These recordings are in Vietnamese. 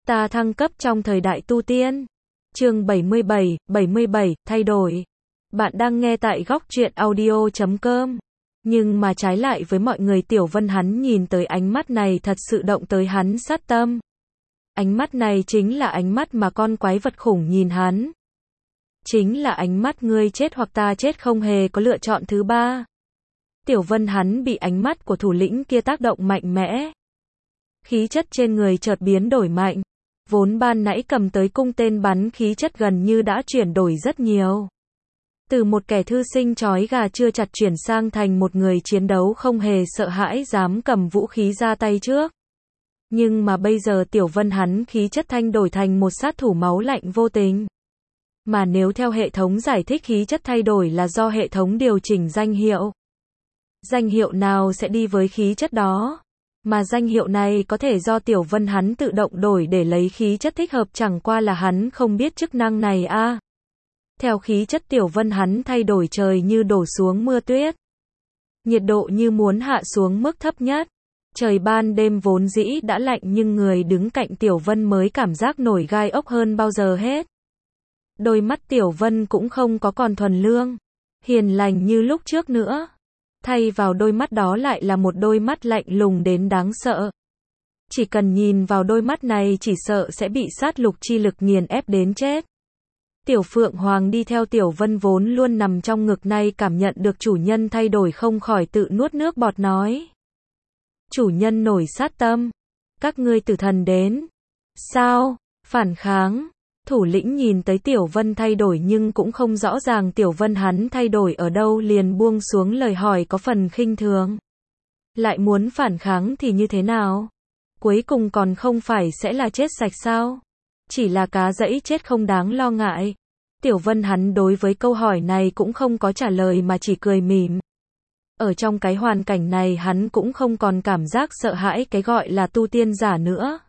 Ta thăng cấp trong thời đại tu tiên. Chương 77, thay đổi. Bạn đang nghe tại góc truyện audio.com. Nhưng mà trái lại với mọi người, Tiểu Vân hắn nhìn tới ánh mắt này thật sự động tới hắn sát tâm. Ánh mắt này chính là ánh mắt mà con quái vật khủng nhìn hắn. Chính là ánh mắt ngươi chết hoặc ta chết, không hề có lựa chọn thứ ba. Tiểu Vân hắn bị ánh mắt của thủ lĩnh kia tác động mạnh mẽ. Khí chất trên người chợt biến đổi mạnh. Vốn ban nãy cầm tới cung tên bắn, khí chất gần như đã chuyển đổi rất nhiều. Từ một kẻ thư sinh trói gà chưa chặt chuyển sang thành một người chiến đấu không hề sợ hãi, dám cầm vũ khí ra tay trước. Nhưng mà bây giờ Tiểu Vân hắn khí chất thay đổi thành một sát thủ máu lạnh vô tình. Mà nếu theo hệ thống giải thích, khí chất thay đổi là do hệ thống điều chỉnh danh hiệu. Danh hiệu nào sẽ đi với khí chất đó. Mà danh hiệu này có thể do Tiểu Vân hắn tự động đổi để lấy khí chất thích hợp, chẳng qua là hắn không biết chức năng này a. Theo khí chất Tiểu Vân hắn thay đổi, trời như đổ xuống mưa tuyết. Nhiệt độ như muốn hạ xuống mức thấp nhất. Trời ban đêm vốn dĩ đã lạnh, nhưng người đứng cạnh Tiểu Vân mới cảm giác nổi gai ốc hơn bao giờ hết. Đôi mắt Tiểu Vân cũng không có còn thuần lương, hiền lành như lúc trước nữa. Thay vào đôi mắt đó lại là một đôi mắt lạnh lùng đến đáng sợ. Chỉ cần nhìn vào đôi mắt này chỉ sợ sẽ bị sát lục chi lực nghiền ép đến chết. Tiểu Phượng Hoàng đi theo Tiểu Vân vốn luôn nằm trong ngực, nay cảm nhận được chủ nhân thay đổi không khỏi tự nuốt nước bọt nói. Chủ nhân nổi sát tâm. Các ngươi tử thần đến. Sao? Phản kháng. Thủ lĩnh nhìn tới Tiểu Vân thay đổi nhưng cũng không rõ ràng Tiểu Vân hắn thay đổi ở đâu, liền buông xuống lời hỏi có phần khinh thường. Lại muốn phản kháng thì như thế nào? Cuối cùng còn không phải sẽ là chết sạch sao? Chỉ là cá dẫy chết không đáng lo ngại. Tiểu Vân hắn đối với câu hỏi này cũng không có trả lời mà chỉ cười mỉm. Ở trong cái hoàn cảnh này hắn cũng không còn cảm giác sợ hãi cái gọi là tu tiên giả nữa.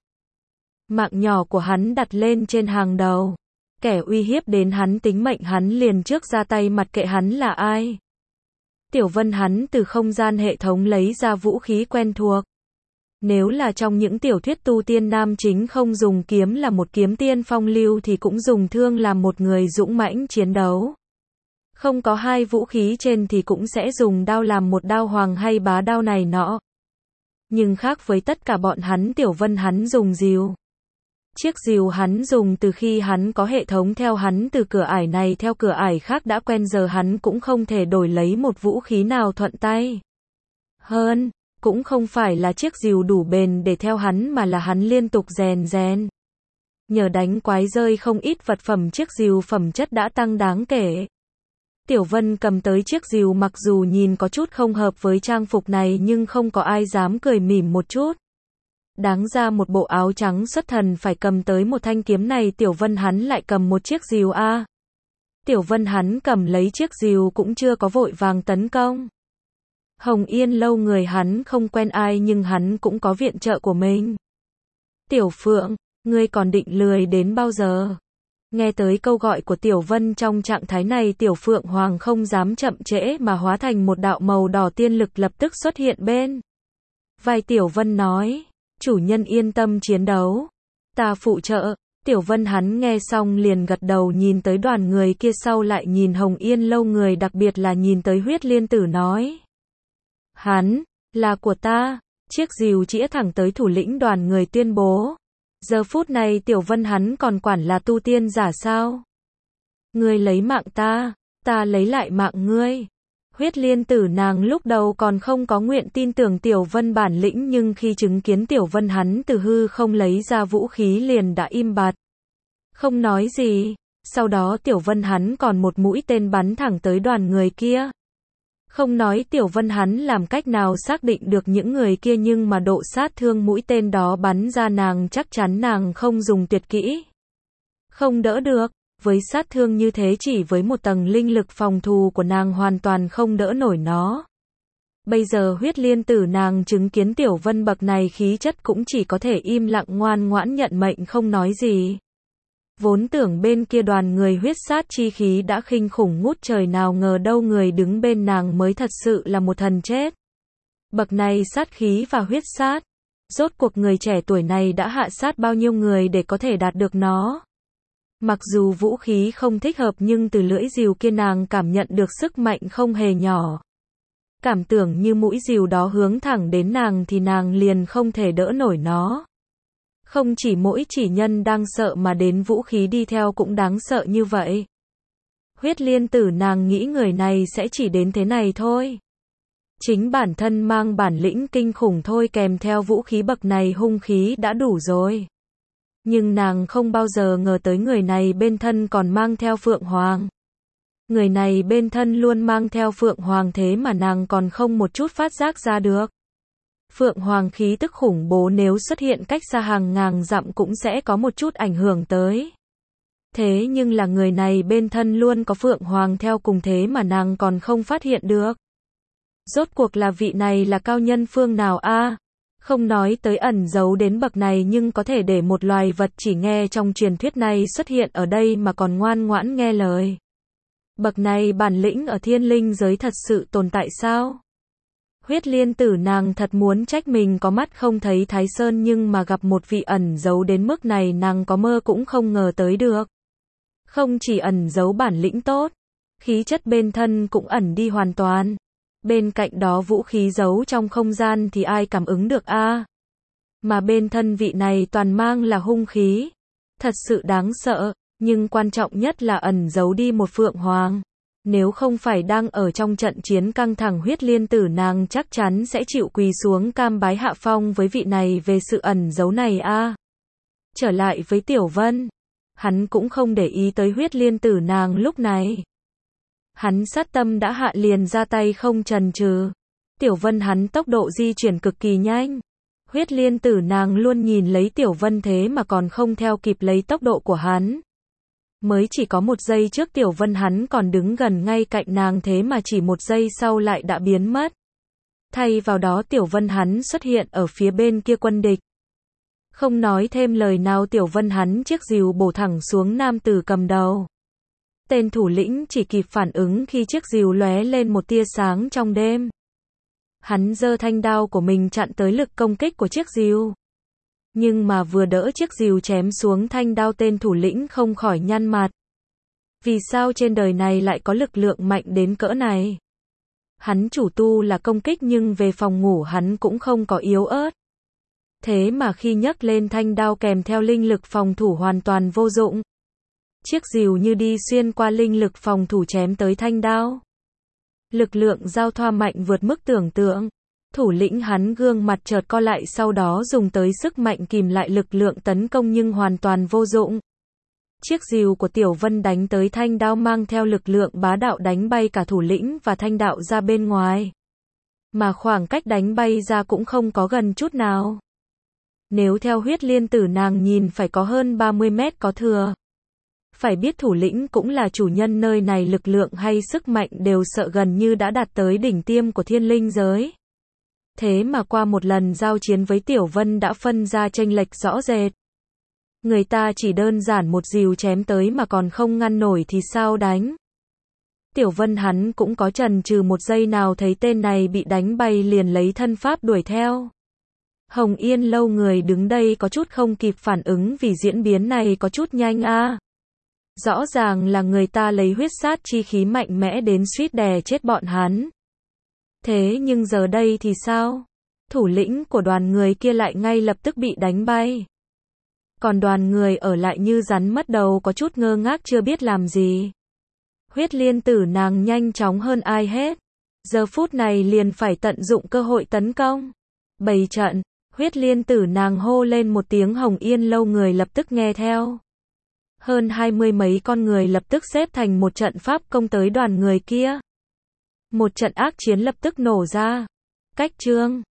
Mạng nhỏ của hắn đặt lên trên hàng đầu. Kẻ uy hiếp đến hắn tính mệnh hắn liền trước ra tay, mặc kệ hắn là ai. Tiểu Vân hắn từ không gian hệ thống lấy ra vũ khí quen thuộc. Nếu là trong những tiểu thuyết tu tiên, nam chính không dùng kiếm là một kiếm tiên phong lưu thì cũng dùng thương làm một người dũng mãnh chiến đấu. Không có hai vũ khí trên thì cũng sẽ dùng đao làm một đao hoàng hay bá đao này nọ. Nhưng khác với tất cả bọn hắn, Tiểu Vân hắn dùng rìu. Chiếc rìu hắn dùng từ khi hắn có hệ thống, theo hắn từ cửa ải này theo cửa ải khác đã quen, giờ hắn cũng không thể đổi lấy một vũ khí nào thuận tay. Hơn, cũng không phải là chiếc rìu đủ bền để theo hắn, mà là hắn liên tục rèn. Nhờ đánh quái rơi không ít vật phẩm, chiếc rìu phẩm chất đã tăng đáng kể. Tiểu Vân cầm tới chiếc rìu, mặc dù nhìn có chút không hợp với trang phục này nhưng không có ai dám cười mỉm một chút. Đáng ra một bộ áo trắng xuất thần phải cầm tới một thanh kiếm này, Tiểu Vân hắn lại cầm một chiếc rìu a. Tiểu Vân hắn cầm lấy chiếc rìu cũng chưa có vội vàng tấn công. Hồng Yên lâu người hắn không quen ai nhưng hắn cũng có viện trợ của mình. Tiểu Phượng, ngươi còn định lười đến bao giờ? Nghe tới câu gọi của Tiểu Vân trong trạng thái này, Tiểu Phượng Hoàng không dám chậm trễ mà hóa thành một đạo màu đỏ tiên lực lập tức xuất hiện bên vai Tiểu Vân nói. Chủ nhân yên tâm chiến đấu. Ta phụ trợ. Tiểu Vân hắn nghe xong liền gật đầu, nhìn tới đoàn người kia sau lại nhìn Hồng Yên lâu người, đặc biệt là nhìn tới Huyết Liên Tử nói. Hắn, là của ta. Chiếc rìu chĩa thẳng tới thủ lĩnh đoàn người tuyên bố. Giờ phút này Tiểu Vân hắn còn quản là tu tiên giả sao? Ngươi lấy mạng ta, ta lấy lại mạng ngươi. Huyết Liên Tử nàng lúc đầu còn không có nguyện tin tưởng Tiểu Vân bản lĩnh, nhưng khi chứng kiến Tiểu Vân hắn từ hư không lấy ra vũ khí liền đã im bặt. Không nói gì. Sau đó Tiểu Vân hắn còn một mũi tên bắn thẳng tới đoàn người kia. Không nói Tiểu Vân hắn làm cách nào xác định được những người kia, nhưng mà độ sát thương mũi tên đó bắn ra nàng chắc chắn nàng không dùng tuyệt kỹ không đỡ được. Với sát thương như thế, chỉ với một tầng linh lực phòng thủ của nàng hoàn toàn không đỡ nổi nó. Bây giờ Huyết Liên Tử nàng chứng kiến Tiểu Vân bậc này khí chất cũng chỉ có thể im lặng ngoan ngoãn nhận mệnh không nói gì. Vốn tưởng bên kia đoàn người huyết sát chi khí đã kinh khủng ngút trời, nào ngờ đâu người đứng bên nàng mới thật sự là một thần chết. Bậc này sát khí và huyết sát. Rốt cuộc người trẻ tuổi này đã hạ sát bao nhiêu người để có thể đạt được nó. Mặc dù vũ khí không thích hợp nhưng từ lưỡi rìu kia nàng cảm nhận được sức mạnh không hề nhỏ. Cảm tưởng như mũi rìu đó hướng thẳng đến nàng thì nàng liền không thể đỡ nổi nó. Không chỉ mỗi chỉ nhân đang sợ mà đến vũ khí đi theo cũng đáng sợ như vậy. Huyết Liên Tử nàng nghĩ người này sẽ chỉ đến thế này thôi. Chính bản thân mang bản lĩnh kinh khủng thôi kèm theo vũ khí bậc này hung khí đã đủ rồi. Nhưng nàng không bao giờ ngờ tới người này bên thân còn mang theo Phượng Hoàng. Người này bên thân luôn mang theo Phượng Hoàng thế mà nàng còn không một chút phát giác ra được. Phượng Hoàng khí tức khủng bố nếu xuất hiện cách xa hàng ngàn dặm cũng sẽ có một chút ảnh hưởng tới. Thế nhưng là người này bên thân luôn có Phượng Hoàng theo cùng thế mà nàng còn không phát hiện được. Rốt cuộc là vị này là cao nhân phương nào a? Không nói tới ẩn giấu đến bậc này nhưng có thể để một loài vật chỉ nghe trong truyền thuyết này xuất hiện ở đây mà còn ngoan ngoãn nghe lời. Bậc này bản lĩnh ở thiên linh giới thật sự tồn tại sao? Huyết Liên Tử nàng thật muốn trách mình có mắt không thấy Thái Sơn nhưng mà gặp một vị ẩn giấu đến mức này nàng có mơ cũng không ngờ tới được. Không chỉ ẩn giấu bản lĩnh tốt, khí chất bên thân cũng ẩn đi hoàn toàn. Bên cạnh đó vũ khí giấu trong không gian thì ai cảm ứng được a? Mà bên thân vị này toàn mang là hung khí. Thật sự đáng sợ, nhưng quan trọng nhất là ẩn giấu đi một Phượng Hoàng. Nếu không phải đang ở trong trận chiến căng thẳng Huyết Liên Tử nàng chắc chắn sẽ chịu quỳ xuống cam bái hạ phong với vị này về sự ẩn giấu này a. Trở lại với Tiểu Vân, hắn cũng không để ý tới Huyết Liên Tử nàng lúc này. Hắn sát tâm đã hạ liền ra tay không chần chừ. Tiểu Vân hắn tốc độ di chuyển cực kỳ nhanh. Huyết Liên Tử nàng luôn nhìn lấy Tiểu Vân thế mà còn không theo kịp lấy tốc độ của hắn. Mới chỉ có một giây trước Tiểu Vân hắn còn đứng gần ngay cạnh nàng thế mà chỉ một giây sau lại đã biến mất. Thay vào đó Tiểu Vân hắn xuất hiện ở phía bên kia quân địch. Không nói thêm lời nào Tiểu Vân hắn chiếc rìu bổ thẳng xuống nam tử cầm đầu. Tên thủ lĩnh chỉ kịp phản ứng khi chiếc rìu lóe lên một tia sáng trong đêm. Hắn giơ thanh đao của mình chặn tới lực công kích của chiếc rìu. Nhưng mà vừa đỡ chiếc rìu chém xuống thanh đao tên thủ lĩnh không khỏi nhăn mặt. Vì sao trên đời này lại có lực lượng mạnh đến cỡ này? Hắn chủ tu là công kích nhưng về phòng ngủ hắn cũng không có yếu ớt. Thế mà khi nhấc lên thanh đao kèm theo linh lực phòng thủ hoàn toàn vô dụng. Chiếc rìu như đi xuyên qua linh lực phòng thủ chém tới thanh đao. Lực lượng giao thoa mạnh vượt mức tưởng tượng. Thủ lĩnh hắn gương mặt chợt co lại sau đó dùng tới sức mạnh kìm lại lực lượng tấn công nhưng hoàn toàn vô dụng. Chiếc rìu của Tiểu Vân đánh tới thanh đao mang theo lực lượng bá đạo đánh bay cả thủ lĩnh và thanh đạo ra bên ngoài. Mà khoảng cách đánh bay ra cũng không có gần chút nào. Nếu theo Huyết Liên Tử nàng nhìn phải có hơn 30 mét có thừa. Phải biết thủ lĩnh cũng là chủ nhân nơi này lực lượng hay sức mạnh đều sợ gần như đã đạt tới đỉnh tiêm của thiên linh giới. Thế mà qua một lần giao chiến với Tiểu Vân đã phân ra chênh lệch rõ rệt. Người ta chỉ đơn giản một rìu chém tới mà còn không ngăn nổi thì sao đánh. Tiểu Vân hắn cũng có chần chừ một giây nào thấy tên này bị đánh bay liền lấy thân pháp đuổi theo. Hồng Yên lâu người đứng đây có chút không kịp phản ứng vì diễn biến này có chút nhanh a. Rõ ràng là người ta lấy huyết sát chi khí mạnh mẽ đến suýt đè chết bọn hắn. Thế nhưng giờ đây thì sao? Thủ lĩnh của đoàn người kia lại ngay lập tức bị đánh bay. Còn đoàn người ở lại như rắn mất đầu có chút ngơ ngác chưa biết làm gì. Huyết Liên Tử nàng nhanh chóng hơn ai hết. Giờ phút này liền phải tận dụng cơ hội tấn công. Bày trận, Huyết Liên Tử nàng hô lên một tiếng Hồng Yên lâu người lập tức nghe theo. Hơn 20 mấy con người lập tức xếp thành một trận pháp công tới đoàn người kia. Một trận ác chiến lập tức nổ ra. Cách chương